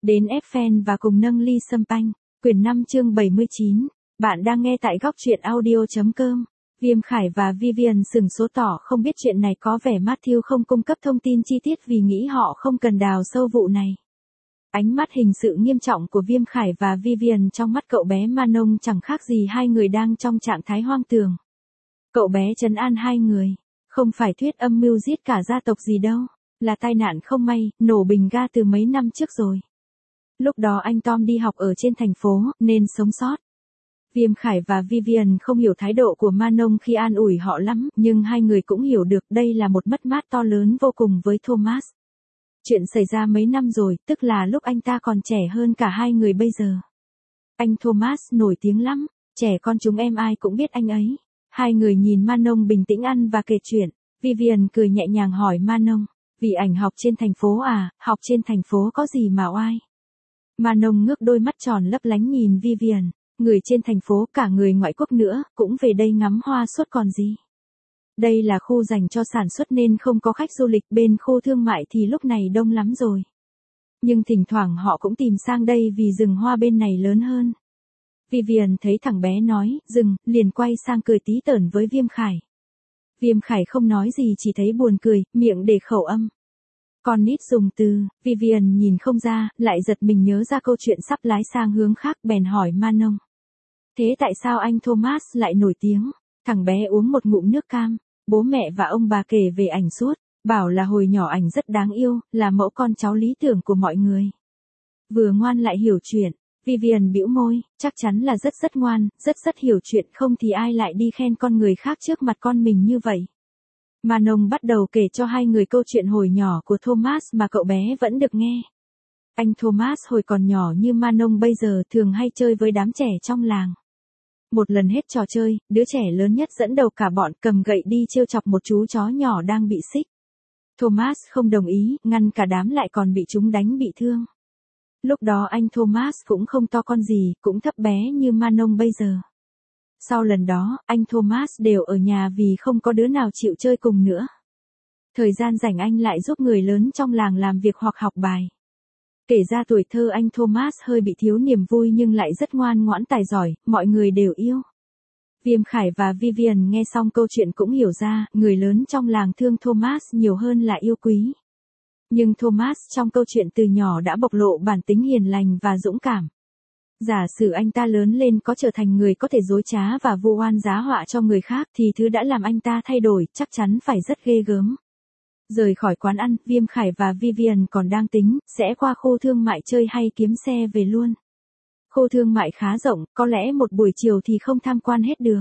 đến ép fan và cùng nâng ly sâm panh. Quyển 5 chương 79. Bạn đang nghe tại góc truyện audio.com. Viêm Khải và Vivian sừng số tỏ không biết chuyện này, có vẻ Matthew không cung cấp thông tin chi tiết vì nghĩ họ không cần đào sâu vụ này. Ánh mắt hình sự nghiêm trọng của Viêm Khải và Vivian trong mắt cậu bé Manon chẳng khác gì hai người đang trong trạng thái hoang tường. Cậu bé trấn an hai người. Không phải thuyết âm mưu giết cả gia tộc gì đâu, là tai nạn không may, nổ bình ga từ mấy năm trước rồi. Lúc đó anh Tom đi học ở trên thành phố, nên sống sót. Viêm Khải và Vivian không hiểu thái độ của Manon khi an ủi họ lắm, nhưng hai người cũng hiểu được đây là một mất mát to lớn vô cùng với Thomas. Chuyện xảy ra mấy năm rồi, tức là lúc anh ta còn trẻ hơn cả hai người bây giờ. Anh Thomas nổi tiếng lắm, trẻ con chúng em ai cũng biết anh ấy. Hai người nhìn Manon bình tĩnh ăn và kể chuyện. Vivian cười nhẹ nhàng hỏi Manon, vì ảnh học trên thành phố à, học trên thành phố có gì mà oai. Manon ngước đôi mắt tròn lấp lánh nhìn Vivian, người trên thành phố cả người ngoại quốc nữa, cũng về đây ngắm hoa suốt còn gì. Đây là khu dành cho sản xuất nên không có khách du lịch, bên khu thương mại thì lúc này đông lắm rồi. Nhưng thỉnh thoảng họ cũng tìm sang đây vì rừng hoa bên này lớn hơn. Vivian thấy thằng bé nói, dừng, liền quay sang cười tí tởn với Viêm Khải. Viêm Khải không nói gì, chỉ thấy buồn cười, miệng để khẩu âm. Con nít dùng từ, Vivian nhìn không ra, lại giật mình nhớ ra câu chuyện sắp lái sang hướng khác, bèn hỏi Manon. Thế tại sao anh Thomas lại nổi tiếng? Thằng bé uống một ngụm nước cam, bố mẹ và ông bà kể về ảnh suốt, bảo là hồi nhỏ ảnh rất đáng yêu, là mẫu con cháu lý tưởng của mọi người. Vừa ngoan lại hiểu chuyện. Vivian bĩu môi, chắc chắn là rất ngoan, rất hiểu chuyện, không thì ai lại đi khen con người khác trước mặt con mình như vậy. Manon bắt đầu kể cho hai người câu chuyện hồi nhỏ của Thomas mà cậu bé vẫn được nghe. Anh Thomas hồi còn nhỏ như Manon bây giờ thường hay chơi với đám trẻ trong làng. Một lần hết trò chơi, đứa trẻ lớn nhất dẫn đầu cả bọn cầm gậy đi trêu chọc một chú chó nhỏ đang bị xích. Thomas không đồng ý, ngăn cả đám lại còn bị chúng đánh bị thương. Lúc đó anh Thomas cũng không to con gì, cũng thấp bé như Manon bây giờ. Sau lần đó, anh Thomas đều ở nhà vì không có đứa nào chịu chơi cùng nữa. Thời gian rảnh anh lại giúp người lớn trong làng làm việc hoặc học bài. Kể ra tuổi thơ anh Thomas hơi bị thiếu niềm vui nhưng lại rất ngoan ngoãn tài giỏi, mọi người đều yêu. Viêm Khải và Vivian nghe xong câu chuyện cũng hiểu ra, người lớn trong làng thương Thomas nhiều hơn là yêu quý. Nhưng Thomas trong câu chuyện từ nhỏ đã bộc lộ bản tính hiền lành và dũng cảm. Giả sử anh ta lớn lên có trở thành người có thể dối trá và vu oan giá họa cho người khác thì thứ đã làm anh ta thay đổi chắc chắn phải rất ghê gớm. Rời khỏi quán ăn, Viêm Khải và Vivian còn đang tính, sẽ qua khu thương mại chơi hay kiếm xe về luôn. Khu thương mại khá rộng, có lẽ một buổi chiều thì không tham quan hết được.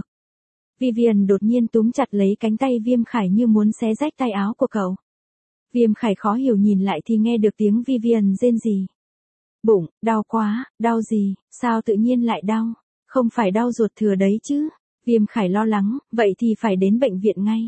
Vivian đột nhiên túm chặt lấy cánh tay Viêm Khải như muốn xé rách tay áo của cậu. Viêm Khải khó hiểu nhìn lại thì nghe được tiếng Vivian rên rỉ. Bụng, đau quá, đau gì, sao tự nhiên lại đau, không phải đau ruột thừa đấy chứ. Viêm Khải lo lắng, vậy thì phải đến bệnh viện ngay.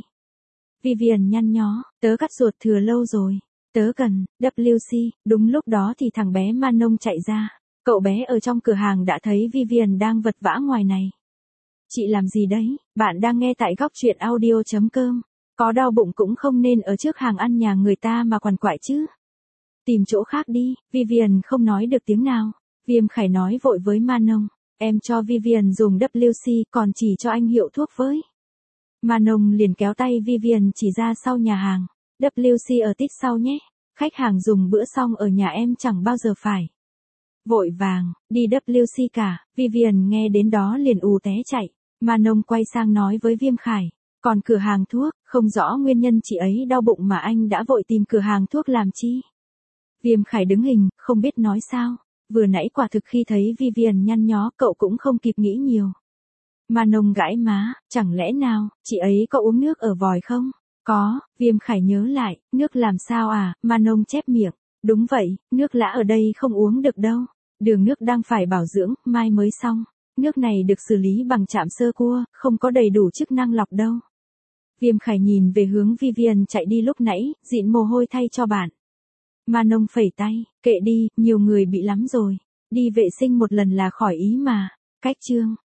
Vivian nhăn nhó, tớ cắt ruột thừa lâu rồi, tớ cần, WC, đúng lúc đó thì thằng bé Manon chạy ra. Cậu bé ở trong cửa hàng đã thấy Vivian đang vật vã ngoài này. Chị làm gì đấy, bạn đang nghe tại góc truyện audio.com. Có đau bụng cũng không nên ở trước hàng ăn nhà người ta mà quằn quại chứ. Tìm chỗ khác đi, Vivian không nói được tiếng nào. Viêm Khải nói vội với Manon, em cho Vivian dùng WC còn chỉ cho anh hiệu thuốc với. Manon liền kéo tay Vivian chỉ ra sau nhà hàng. WC ở tít sau nhé, khách hàng dùng bữa xong ở nhà em chẳng bao giờ phải. Vội vàng, đi WC cả, Vivian nghe đến đó liền ù té chạy. Manon quay sang nói với Viêm Khải. Còn cửa hàng thuốc, không rõ nguyên nhân chị ấy đau bụng mà anh đã vội tìm cửa hàng thuốc làm chi. Viêm Khải đứng hình, không biết nói sao. Vừa nãy quả thực khi thấy Vivian nhăn nhó cậu cũng không kịp nghĩ nhiều. Manon gãi má, chẳng lẽ nào, chị ấy có uống nước ở vòi không? Có, Viêm Khải nhớ lại, nước làm sao à, Manon chép miệng. Đúng vậy, nước lã ở đây không uống được đâu. Đường nước đang phải bảo dưỡng, mai mới xong. Nước này được xử lý bằng trạm sơ cua, không có đầy đủ chức năng lọc đâu. Viêm Khải nhìn về hướng Vivian chạy đi lúc nãy, dịn mồ hôi thay cho bạn. Manon phẩy tay, kệ đi, nhiều người bị lắm rồi. Đi vệ sinh một lần là khỏi ý mà. Cách chương.